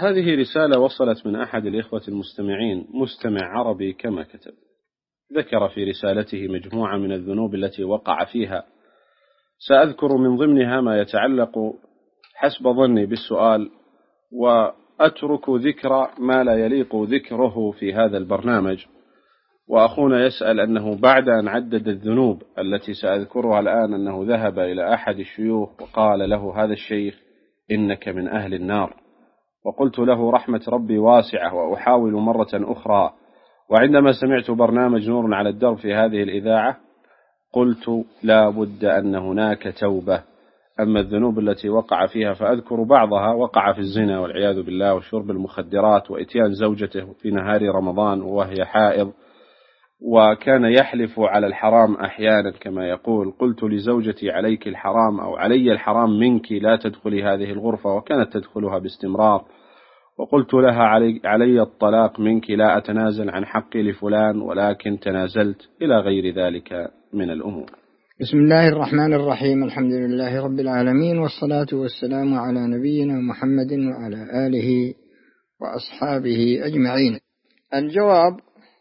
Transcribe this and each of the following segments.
هذه رسالة وصلت من أحد الإخوة المستمعين، مستمع عربي كما كتب. ذكر في رسالته مجموعة من الذنوب التي وقع فيها، سأذكر من ضمنها ما يتعلق حسب ظني بالسؤال، وأترك ذكر ما لا يليق ذكره في هذا البرنامج. وأخونا يسأل أنه بعد أن عدد الذنوب التي سأذكرها الآن أنه ذهب إلى أحد الشيوخ وقال له هذا الشيخ إنك من أهل النار، وقلت له رحمة ربي واسعة وأحاول مرة أخرى. وعندما سمعت برنامج نور على الدرب في هذه الإذاعة قلت لا بد أن هناك توبة. أما الذنوب التي وقع فيها فأذكر بعضها. وقع في الزنا والعياذ بالله، وشرب المخدرات، وإتيان زوجته في نهار رمضان وهي حائض، وكان يحلف على الحرام أحيانا كما يقول. قلت لزوجتي عليك الحرام أو علي الحرام منك، لا تدخلي هذه الغرفة، وكانت تدخلها باستمرار. وقلت لها علي الطلاق منك، لا أتنازل عن حقي لفلان ولكن تنازلت، إلى غير ذلك من الأمور. بسم الله الرحمن الرحيم. الحمد لله رب العالمين، والصلاة والسلام على نبينا محمد وعلى آله وأصحابه أجمعين. الجواب: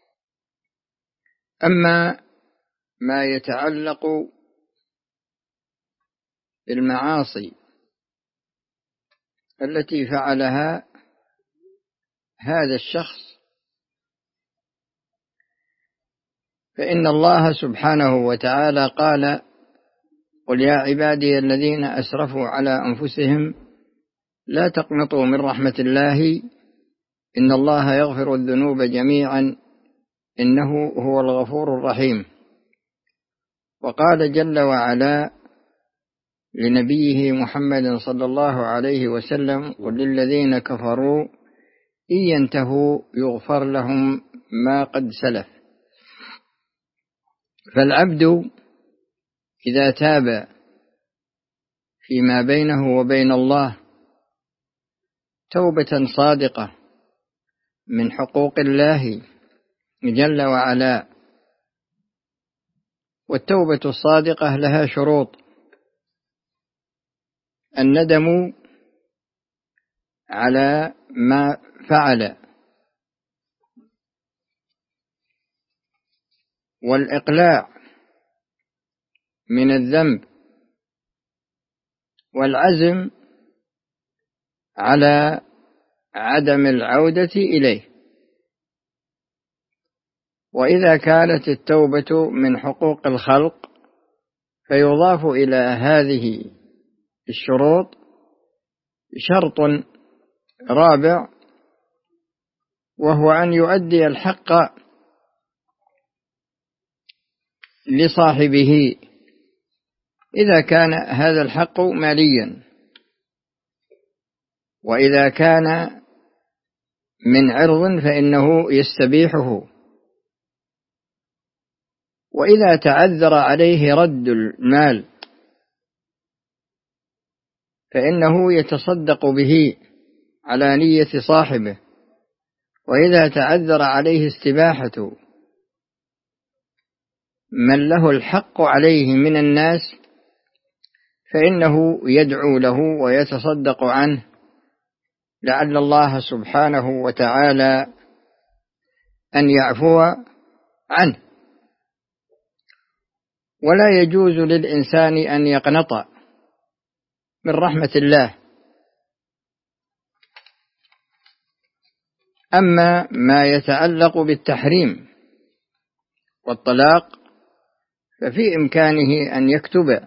أما ما يتعلق بالمعاصي التي فعلها هذا الشخص، فإن الله سبحانه وتعالى قال: قل يا عبادي الذين أسرفوا على أنفسهم لا تقنطوا من رحمة الله إن الله يغفر الذنوب جميعا إنه هو الغفور الرحيم. وقال جل وعلا لنبيه محمد صلى الله عليه وسلم: قل للذين كفروا إن ينتهوا يغفر لهم ما قد سلف. فالعبد إذا تاب فيما بينه وبين الله توبة صادقة من حقوق الله جل وعلا، والتوبة الصادقة لها شروط: الندم على ما فعل، والإقلاع من الذنب، والعزم على عدم العودة إليه. وإذا كانت التوبة من حقوق الخلق فيضاف إلى هذه الشروط شرط رابع، وهو أن يؤدي الحق لصاحبه إذا كان هذا الحق ماليا، وإذا كان من عرض فإنه يستبيحه، وإذا تعذر عليه رد المال فإنه يتصدق به على نية صاحبه، وإذا تعذر عليه استباحة من له الحق عليه من الناس فإنه يدعو له ويتصدق عنه لعل الله سبحانه وتعالى أن يعفو عنه. ولا يجوز للإنسان أن يقنط من رحمة الله. أما ما يتعلق بالتحريم والطلاق ففي إمكانه أن يكتب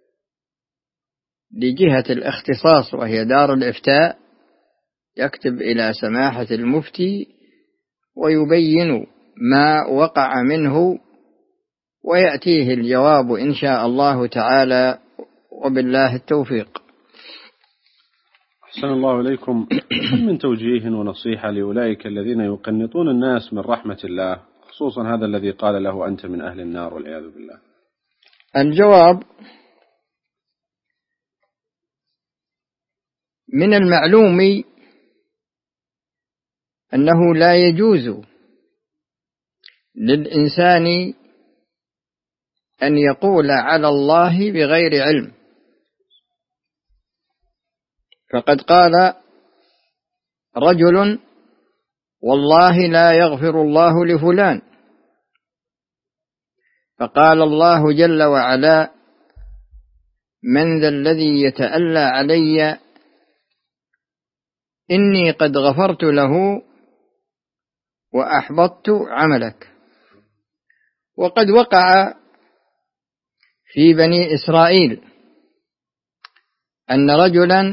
لجهة الاختصاص وهي دار الإفتاء، يكتب إلى سماحة المفتي ويبين ما وقع منه ويأتيه الجواب إن شاء الله تعالى، وبالله التوفيق. أحسن الله إليكم. هل من توجيه ونصيحة لأولئك الذين يقنطون الناس من رحمة الله، خصوصا هذا الذي قال له أنت من أهل النار والعياذ بالله؟ الجواب: من المعلوم أنه لا يجوز للإنسان أن يقول على الله بغير علم، فقد قال رجل والله لا يغفر الله لفلان، فقال الله جل وعلا من ذا الذي يتألى علي إني قد غفرت له وأحبطت عملك. وقد وقع في بني إسرائيل أن رجلا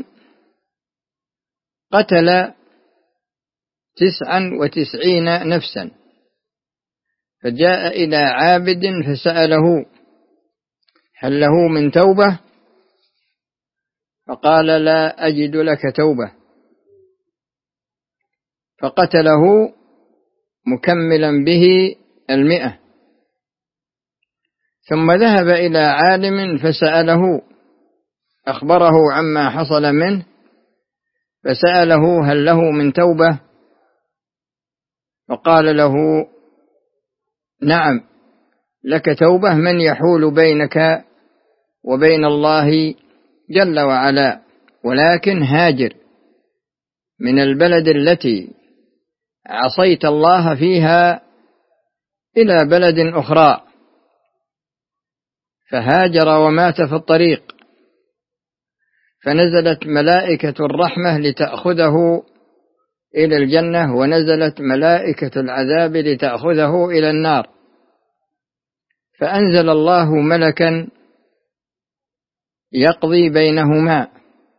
قتل 99 نفسا، فجاء إلى عابد فسأله هل له من توبة؟ فقال لا أجد لك توبة، فقتله مكملا به 100. ثم ذهب إلى عالم فسأله، أخبره عما حصل منه، فسأله هل له من توبة؟ فقال له نعم لك توبة، من يحول بينك وبين الله جل وعلا، ولكن هاجر من البلد التي عصيت الله فيها إلى بلد أخرى. فهاجر ومات في الطريق، فنزلت ملائكة الرحمة لتأخذه إلى الجنة، ونزلت ملائكة العذاب لتأخذه إلى النار. فأنزل الله ملكا يقضي بينهما،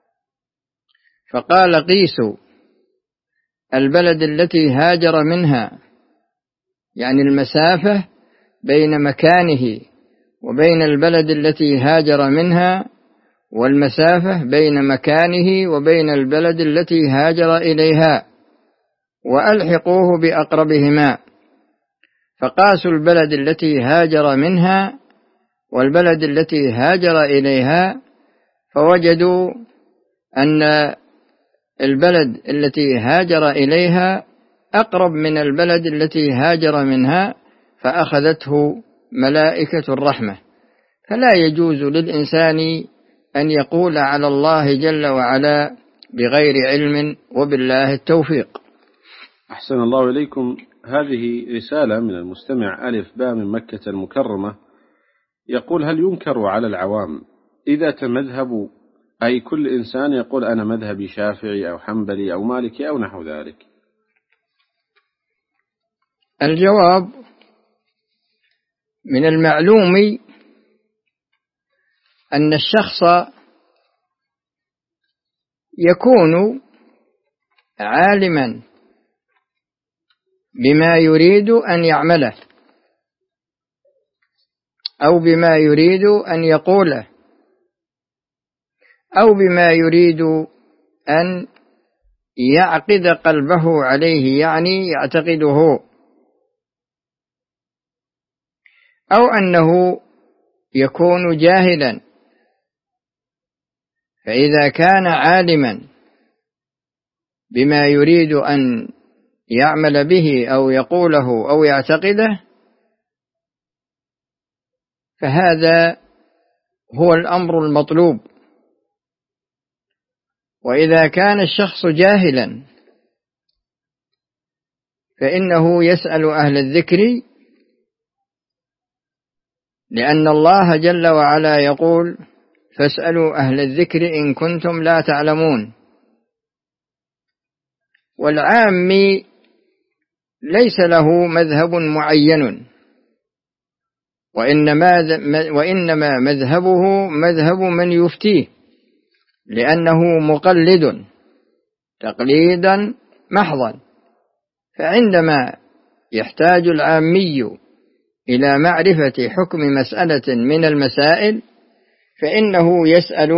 فقال قيسوا البلد التي هاجر منها، يعني المسافة بين مكانه وبين البلد التي هاجر منها، والمسافة بين مكانه وبين البلد التي هاجر إليها، وألحقوه بأقربهما. فقاسوا البلد التي هاجر منها والبلد التي هاجر إليها، فوجدوا أن البلد التي هاجر إليها أقرب من البلد التي هاجر منها، فأخذته ملائكة الرحمة. فلا يجوز للإنسان أن يقول على الله جل وعلا بغير علم، وبالله التوفيق. أحسن الله إليكم. هذه رسالة من المستمع ألف باء من مكة المكرمة، يقول هل ينكر على العوام إذا تمذهبوا، أي كل إنسان يقول أنا مذهبي شافعي أو حنبلي أو مالكي أو نحو ذلك؟ الجواب من المعلوم أن الشخص يكون عالما بما يريد أن يعمله أو بما يريد أن يقوله أو بما يريد أن يعقد قلبه عليه، يعني يعتقده، أو أنه يكون جاهلا. فإذا كان عالما بما يريد أن يعمل به أو يقوله أو يعتقده، فهذا هو الأمر المطلوب. وإذا كان الشخص جاهلا فإنه يسأل أهل الذكر، لأن الله جل وعلا يقول فاسألوا أهل الذكر إن كنتم لا تعلمون. والعامي ليس له مذهب معين، وإنما مذهبه مذهب من يفتيه، لأنه مقلد تقليدا محضا. فعندما يحتاج العامي إلى معرفة حكم مسألة من المسائل، فإنه يسأل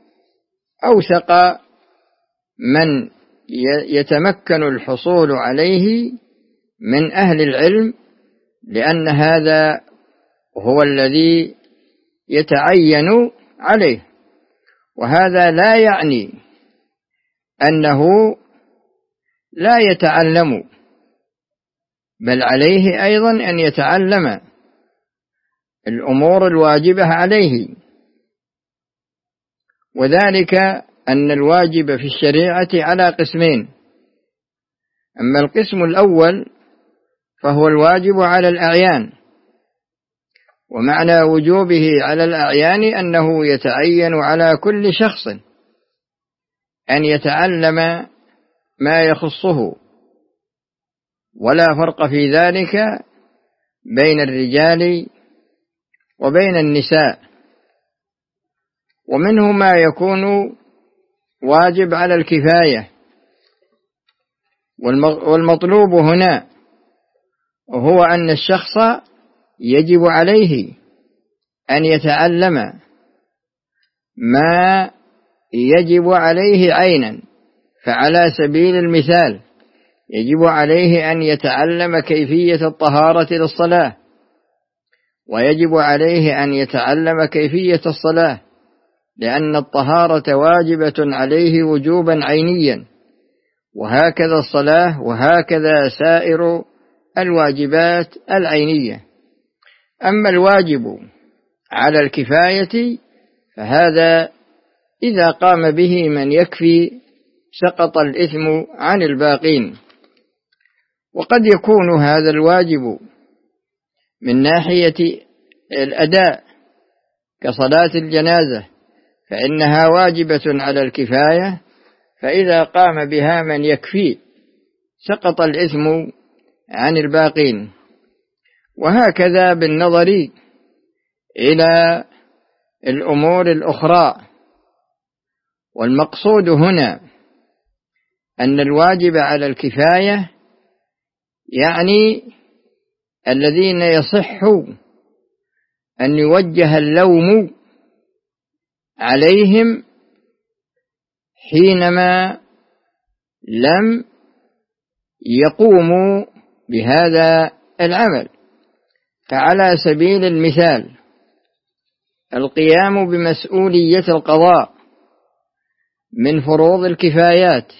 أوثق من يتمكن الحصول عليه من أهل العلم، لأن هذا هو الذي يتعين عليه. وهذا لا يعني أنه لا يتعلم، بل عليه أيضا أن يتعلم الأمور الواجبة عليه. وذلك أن الواجب في الشريعة على قسمين: أما القسم الأول فهو الواجب على الأعيان، ومعنى وجوبه على الأعيان أنه يتعين على كل شخص أن يتعلم ما يخصه، ولا فرق في ذلك بين الرجال وبين النساء. ومنه ما يكون واجب على الكفاية، والمطلوب هنا هو أن الشخص يجب عليه أن يتعلم ما يجب عليه عينا. فعلى سبيل المثال يجب عليه أن يتعلم كيفية الطهارة للصلاة، ويجب عليه أن يتعلم كيفية الصلاة، لأن الطهارة واجبة عليه وجوبا عينيا، وهكذا الصلاة، وهكذا سائر الواجبات العينية. أما الواجب على الكفاية فهذا إذا قام به من يكفي سقط الإثم عن الباقين. وقد يكون هذا الواجب من ناحية الأداء كصلاة الجنازة، فإنها واجبة على الكفاية، فإذا قام بها من يكفي سقط الإثم عن الباقين. وهكذا بالنظر إلى الأمور الأخرى. والمقصود هنا أن الواجب على الكفاية يعني الذين يصح أن يوجه اللوم عليهم حينما لم يقوموا بهذا العمل. فعلى سبيل المثال القيام بمسؤولية القضاء من فروض الكفايات،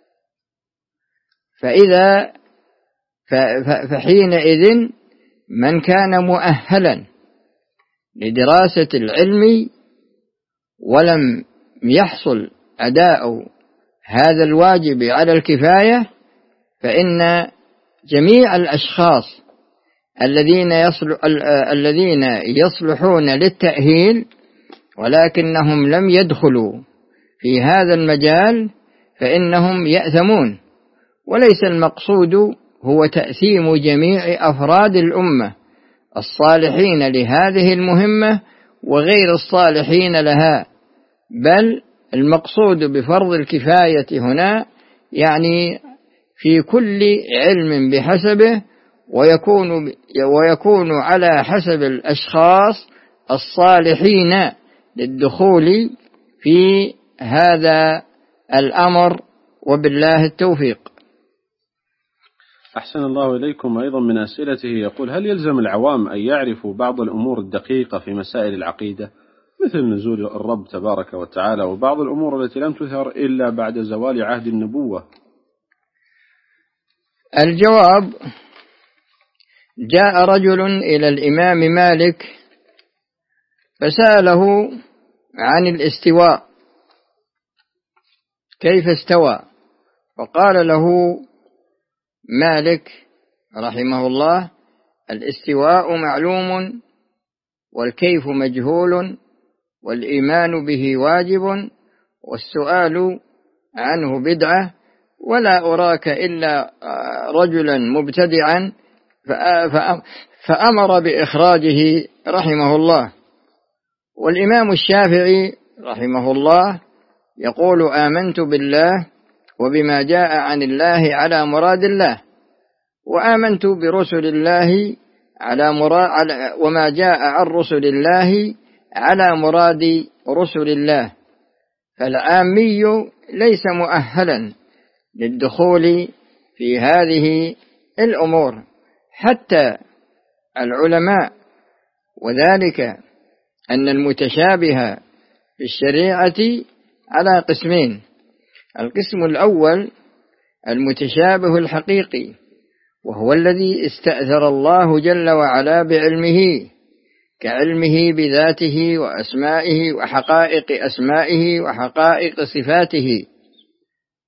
فحينئذ من كان مؤهلا لدراسة العلم ولم يحصل أداء هذا الواجب على الكفاية، فإن جميع الأشخاص الذين يصلحون للتأهيل ولكنهم لم يدخلوا في هذا المجال فإنهم يأثمون. وليس المقصود هو تأثيم جميع أفراد الأمة الصالحين لهذه المهمة وغير الصالحين لها، بل المقصود بفرض الكفاية هنا يعني في كل علم بحسبه، ويكون على حسب الأشخاص الصالحين للدخول في هذا الأمر، وبالله التوفيق. أحسن الله إليكم. أيضا من أسئلته يقول: هل يلزم العوام أن يعرفوا بعض الأمور الدقيقة في مسائل العقيدة مثل نزول الرب تبارك وتعالى وبعض الأمور التي لم تثر إلا بعد زوال عهد النبوة؟ الجواب: جاء رجل إلى الإمام مالك فسأله عن الاستواء، كيف استوى؟ فقال له مالك رحمه الله: الاستواء معلوم، والكيف مجهول، والإيمان به واجب، والسؤال عنه بدعة، ولا أراك إلا رجلا مبتدعا، فأمر بإخراجه رحمه الله. والإمام الشافعي رحمه الله يقول: آمنت بالله وبما جاء عن الله على مراد الله، وآمنت برسل الله وما جاء عن رسل الله على مراد رسل الله. فالعامي ليس مؤهلا للدخول في هذه الأمور حتى العلماء، وذلك أن المتشابه في الشريعة على قسمين: القسم الأول المتشابه الحقيقي، وهو الذي استأثر الله جل وعلا بعلمه، كعلمه بذاته وأسمائه وحقائق أسمائه وحقائق صفاته.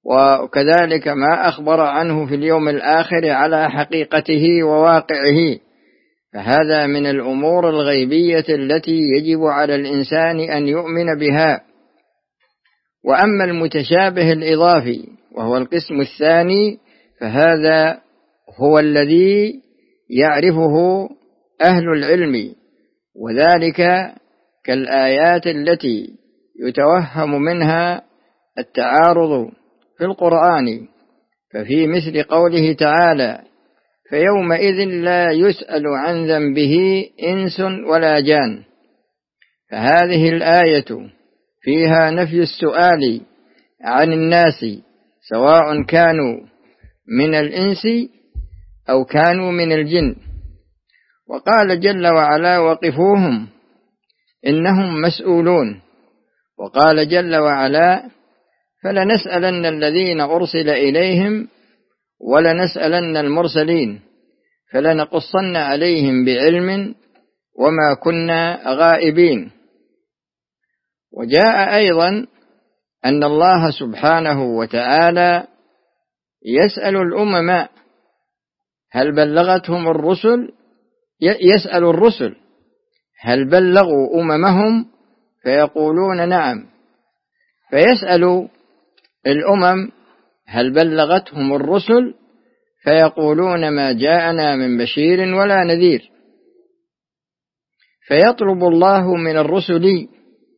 وكذلك ما أخبر عنه في اليوم الآخر على حقيقته وواقعه، فهذا من الأمور الغيبية التي يجب على الإنسان أن يؤمن بها. وأما المتشابه الإضافي وهو القسم الثاني فهذا هو الذي يعرفه أهل العلم، وذلك كالآيات التي يتوهم منها التعارض في القرآن، ففي مثل قوله تعالى: فيومئذ لا يسأل عن ذنبه إنس ولا جان. فهذه الآية فيها نفي السؤال عن الناس سواء كانوا من الإنس أو كانوا من الجن. وقال جل وعلا: وقفوهم إنهم مسؤولون. وقال جل وعلا: فلنسألن الذين أرسل إليهم ولنسألن المرسلين فلنقصن عليهم بعلم وما كنا غائبين. وجاء أيضا أن الله سبحانه وتعالى يسأل الأمم هل بلغتهم الرسل، يسأل الرسل هل بلغوا أممهم فيقولون نعم، فيسأل الأمم هل بلغتهم الرسل فيقولون ما جاءنا من بشير ولا نذير، فيطلب الله من الرسل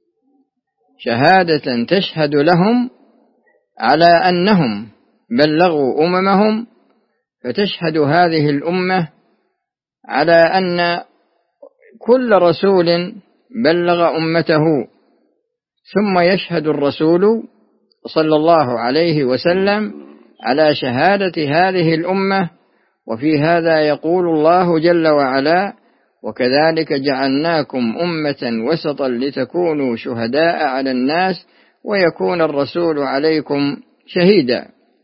شهادة تشهد لهم على أنهم بلغوا أممهم، فتشهد هذه الأمة على أن كل رسول بلغ أمته، ثم يشهد الرسول صلى الله عليه وسلم على شهادة هذه الأمة. وفي هذا يقول الله جل وعلا: وكذلك جعلناكم أمة وسطا لتكونوا شهداء على الناس ويكون الرسول عليكم شهيدا.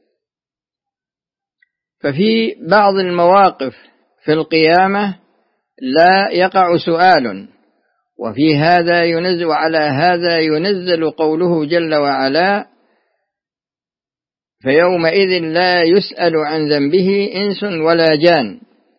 ففي بعض المواقف في القيامة لا يقع سؤال، وفي هذا ينزل على هذا ينزل قوله جل وعلا: فيومئذ لا يسأل عن ذنبه إنس ولا جان.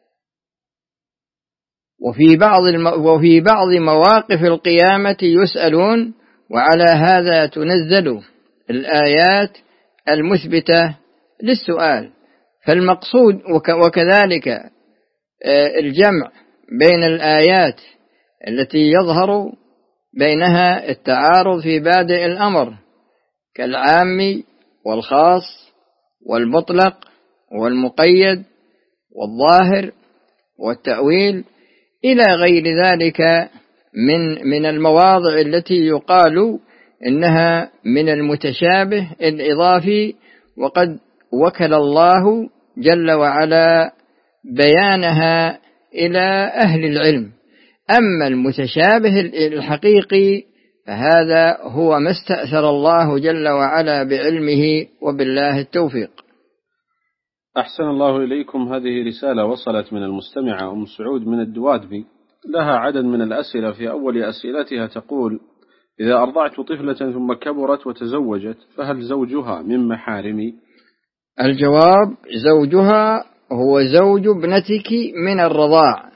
وفي بعض مواقف القيامة يسألون، وعلى هذا تنزل الآيات المثبتة للسؤال. فالمقصود وكذلك الجمع بين الآيات التي يظهر بينها التعارض في بادئ الأمر كالعام والخاص والمطلق والمقيد والظاهر والتأويل إلى غير ذلك من المواضع التي يقال إنها من المتشابه الإضافي، وقد وكل الله جل وعلا بيانها إلى أهل العلم. أما المتشابه الحقيقي فهذا هو ما استأثر الله جل وعلا بعلمه، وبالله التوفيق. أحسن الله إليكم. هذه رسالة وصلت من المستمعة أم سعود من الدوادبي، لها عدد من الأسئلة. في أول أسئلتها تقول: إذا أرضعت طفلة ثم كبرت وتزوجت فهل زوجها من محارمي؟ الجواب: زوجها هو زوج ابنتك من الرضاع،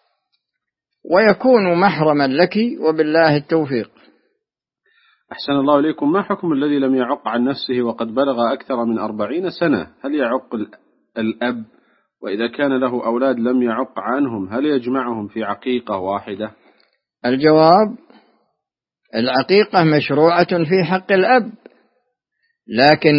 ويكون محرما لك، وبالله التوفيق. أحسن الله إليكم. ما حكم الذي لم يعق عن نفسه وقد بلغ أكثر من 40 سنة؟ هل يعق الأب؟ وإذا كان له أولاد لم يعق عنهم هل يجمعهم في عقيقة واحدة؟ الجواب: العقيقة مشروعة في حق الأب، لكن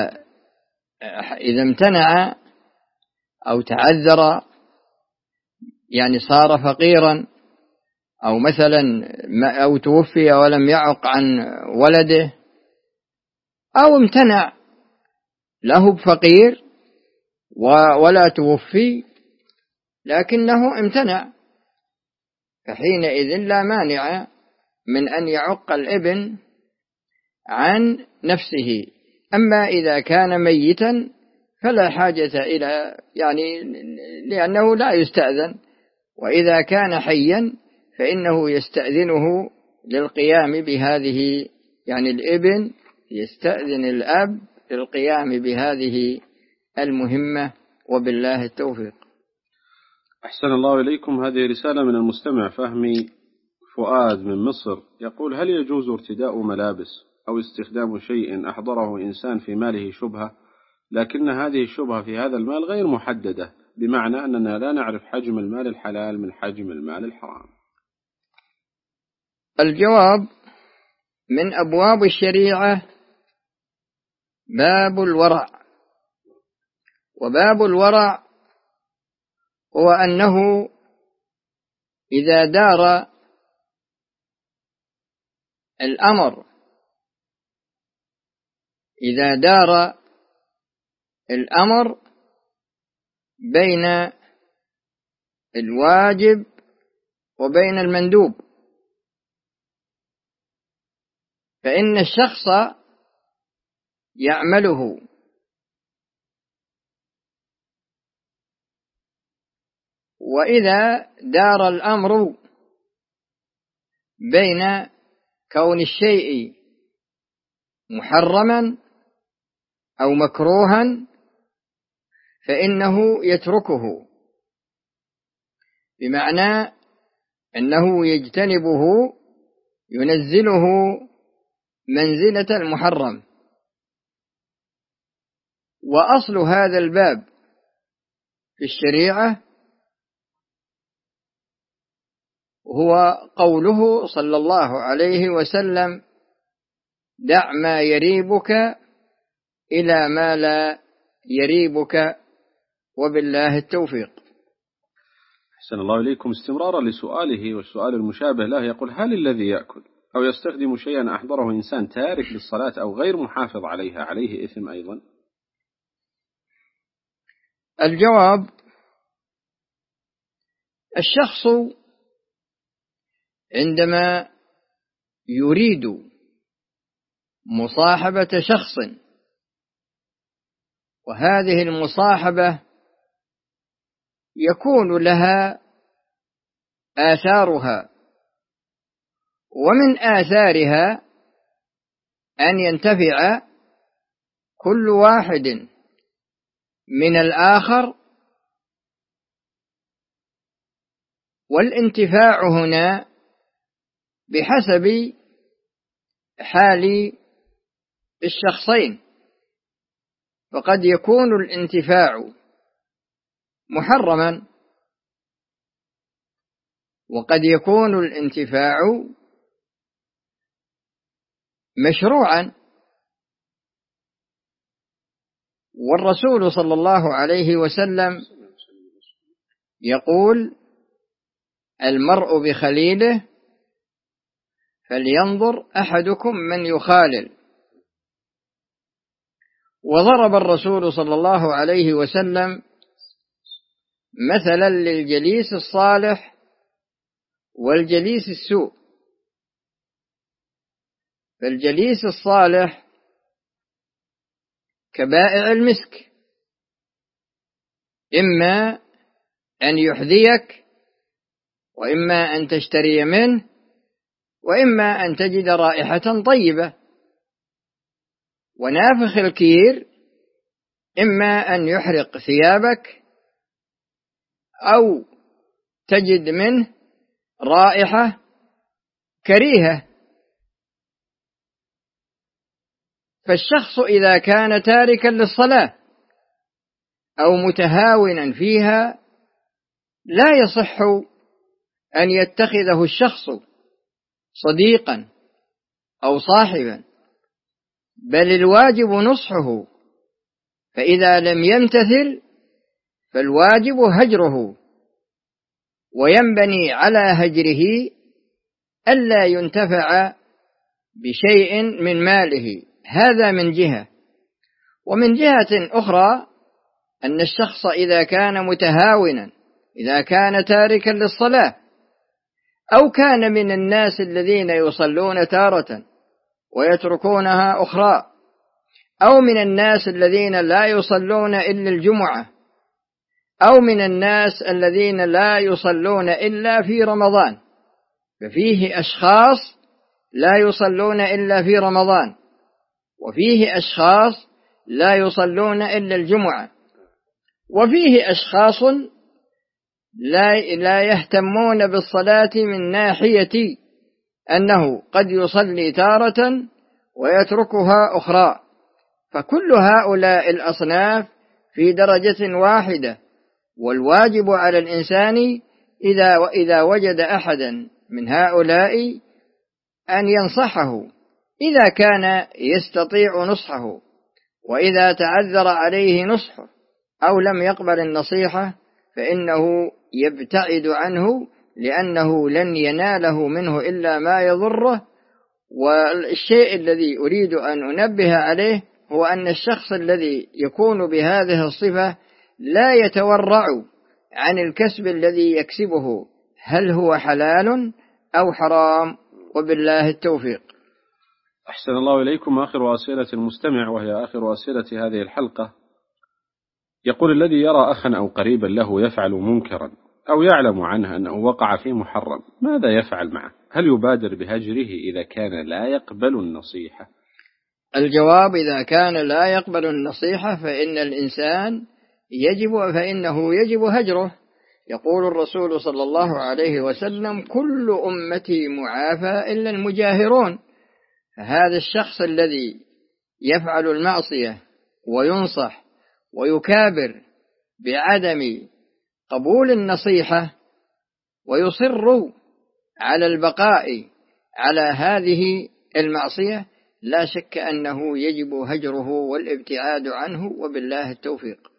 إذا امتنع أو تعذر، يعني صار فقيرا أو مثلا أو توفي ولم يعق عن ولده، أو امتنع له بفقير ولا توفي لكنه امتنع، فحينئذ لا مانع من أن يعق الابن عن نفسه. أما إذا كان ميتا فلا حاجة إلى لأنه لا يستأذن، وإذا كان حيا فإنه يستأذنه للقيام بهذه، الابن يستأذن الأب للقيام بهذه المهمة، وبالله التوفيق. أحسن الله إليكم. هذه رسالة من المستمع فهمي فؤاد من مصر، يقول: هل يجوز ارتداء ملابس أو استخدام شيء أحضره إنسان في ماله شبهة، لكن هذه الشبهة في هذا المال غير محددة، بمعنى أننا لا نعرف حجم المال الحلال من حجم المال الحرام؟ الجواب: من أبواب الشريعة باب الورع، وباب الورع هو أنه إذا دار الأمر بين الواجب وبين المندوب، فإن الشخص يعمله، وإذا دار الأمر بين كون الشيء محرما أو مكروها فإنه يتركه، بمعنى أنه يجتنبه، ينزله منزلة المحرم. وأصل هذا الباب في الشريعة هو قوله صلى الله عليه وسلم: دع ما يريبك إلى ما لا يريبك، وبالله التوفيق. أحسن الله إليكم. استمرارا لسؤاله والسؤال المشابه له، يقول: هل الذي يأكل أو يستخدم شيئا أحضره إنسان تارك للصلاة أو غير محافظ عليها عليه إثم أيضا؟ الجواب: الشخص عندما يريد مصاحبة شخص، وهذه المصاحبة يكون لها آثارها، ومن آثارها أن ينتفع كل واحد من الآخر، والانتفاع هنا بحسب حال الشخصين، فقد يكون الانتفاع محرما، وقد يكون الانتفاع مشروعا. والرسول صلى الله عليه وسلم يقول: المرء بخليله فلينظر أحدكم من يخالل. وضرب الرسول صلى الله عليه وسلم مثلا للجليس الصالح والجليس السوء. فالجليس الصالح كبائع المسك، إما أن يحذيك، وإما أن تشتري منه، وإما أن تجد رائحة طيبة. ونافخ الكير إما أن يحرق ثيابك، أو تجد منه رائحة كريهة. فالشخص إذا كان تاركا للصلاة أو متهاونا فيها لا يصح أن يتخذه الشخص صديقا أو صاحبا، بل الواجب نصحه، فإذا لم يمتثل فالواجب هجره، وينبني على هجره ألا ينتفع بشيء من ماله. هذا من جهة. ومن جهة أخرى أن الشخص إذا كان متهاونا، إذا كان تاركا للصلاة، أو كان من الناس الذين يصلون تارة ويتركونها أخرى، أو من الناس الذين لا يصلون إلا الجمعة، أو من الناس الذين لا يصلون إلا في رمضان، ففيه أشخاص لا يصلون إلا في رمضان، وفيه أشخاص لا يصلون إلا الجمعة. وفيه أشخاص لا يهتمون بالصلاة من ناحية أنه قد يصلي تارة ويتركها أخرى، فكل هؤلاء الأصناف في درجة واحدة. والواجب على الإنسان إذا وجد أحدا من هؤلاء أن ينصحه إذا كان يستطيع نصحه، وإذا تعذر عليه نصحه أو لم يقبل النصيحة فإنه يبتعد عنه، لأنه لن يناله منه إلا ما يضره. والشيء الذي أريد أن أنبه عليه هو أن الشخص الذي يكون بهذه الصفة لا يتورع عن الكسب الذي يكسبه، هل هو حلال أو حرام، وبالله التوفيق. أحسن الله إليكم. آخر أسئلة المستمع، وهي آخر أسئلة هذه الحلقة، يقول: الذي يرى أخا أو قريبا له يفعل منكرا أو يعلم عنه أنه وقع في محرم، ماذا يفعل معه؟ هل يبادر بهجره إذا كان لا يقبل النصيحة؟ الجواب: إذا كان لا يقبل النصيحة فإن الإنسان فإنه يجب هجره. يقول الرسول صلى الله عليه وسلم: كل أمتي معافى إلا المجاهرون. فهذا الشخص الذي يفعل المعصية وينصح ويكابر بعدم قبول النصيحة ويصر على البقاء على هذه المعصية، لا شك أنه يجب هجره والابتعاد عنه، وبالله التوفيق.